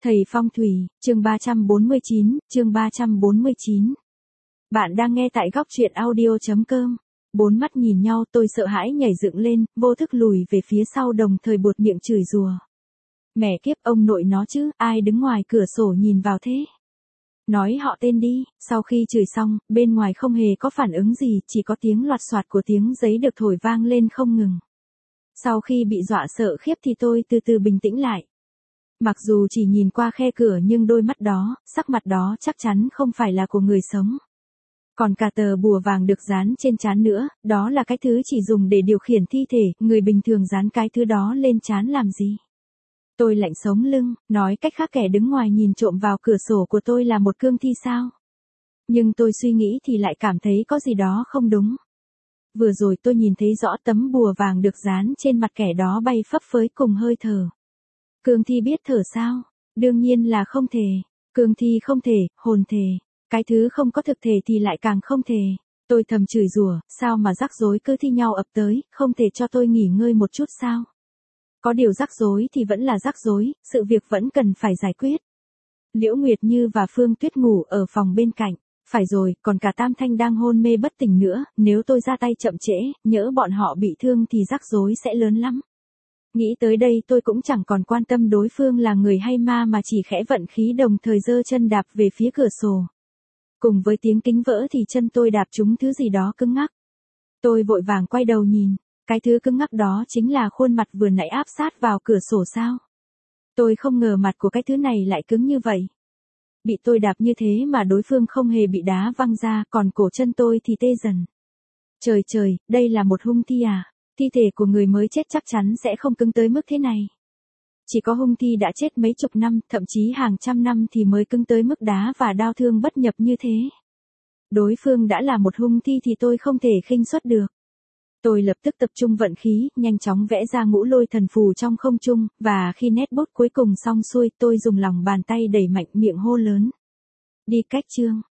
Thầy Phong thủy, chương 349, chương 349. Bạn đang nghe tại góc truyện audio.com. Bốn mắt nhìn nhau, tôi sợ hãi nhảy dựng lên, vô thức lùi về phía sau đồng thời buột miệng chửi rủa. Mẹ kiếp, ông nội nó chứ, ai đứng ngoài cửa sổ nhìn vào thế? Nói họ tên đi. Sau khi chửi xong, bên ngoài không hề có phản ứng gì, chỉ có tiếng loạt soạt của tiếng giấy được thổi vang lên không ngừng. Sau khi bị dọa sợ khiếp thì tôi từ từ bình tĩnh lại. Mặc dù chỉ nhìn qua khe cửa nhưng đôi mắt đó, sắc mặt đó chắc chắn không phải là của người sống. Còn cả tờ bùa vàng được dán trên trán nữa, đó là cái thứ chỉ dùng để điều khiển thi thể, người bình thường dán cái thứ đó lên trán làm gì? Tôi lạnh sống lưng, nói cách khác kẻ đứng ngoài nhìn trộm vào cửa sổ của tôi là một cương thi sao? Nhưng tôi suy nghĩ thì lại cảm thấy có gì đó không đúng. Vừa rồi tôi nhìn thấy rõ tấm bùa vàng được dán trên mặt kẻ đó bay phấp phới cùng hơi thở. Cương thi biết thở sao? Đương nhiên là không thể. Cương thi không thể, hồn thể. Cái thứ không có thực thể thì lại càng không thể. Tôi thầm chửi rủa, sao mà rắc rối cứ thi nhau ập tới, không thể cho tôi nghỉ ngơi một chút sao? Có điều rắc rối thì vẫn là rắc rối, sự việc vẫn cần phải giải quyết. Liễu Nguyệt Như và Phương Tuyết ngủ ở phòng bên cạnh. Phải rồi, còn cả Tam Thanh đang hôn mê bất tỉnh nữa, nếu tôi ra tay chậm trễ, nhỡ bọn họ bị thương thì rắc rối sẽ lớn lắm. Nghĩ tới đây tôi cũng chẳng còn quan tâm đối phương là người hay ma mà chỉ khẽ vận khí đồng thời giơ chân đạp về phía cửa sổ. Cùng với tiếng kính vỡ thì chân tôi đạp trúng thứ gì đó cứng ngắc. Tôi vội vàng quay đầu nhìn, cái thứ cứng ngắc đó chính là khuôn mặt vừa nãy áp sát vào cửa sổ sao. Tôi không ngờ mặt của cái thứ này lại cứng như vậy. Bị tôi đạp như thế mà đối phương không hề bị đá văng ra, còn cổ chân tôi thì tê dần. Trời trời, đây là một hung thi à? Thi thể của người mới chết chắc chắn sẽ không cứng tới mức thế này. Chỉ có hung thi đã chết mấy chục năm, thậm chí hàng trăm năm thì mới cứng tới mức đá và đao thương bất nhập như thế. Đối phương đã là một hung thi thì tôi không thể khinh suất được. Tôi lập tức tập trung vận khí, nhanh chóng vẽ ra ngũ lôi thần phù trong không trung, và khi nét bút cuối cùng xong xuôi tôi dùng lòng bàn tay đẩy mạnh miệng hô lớn. Đi cách chương.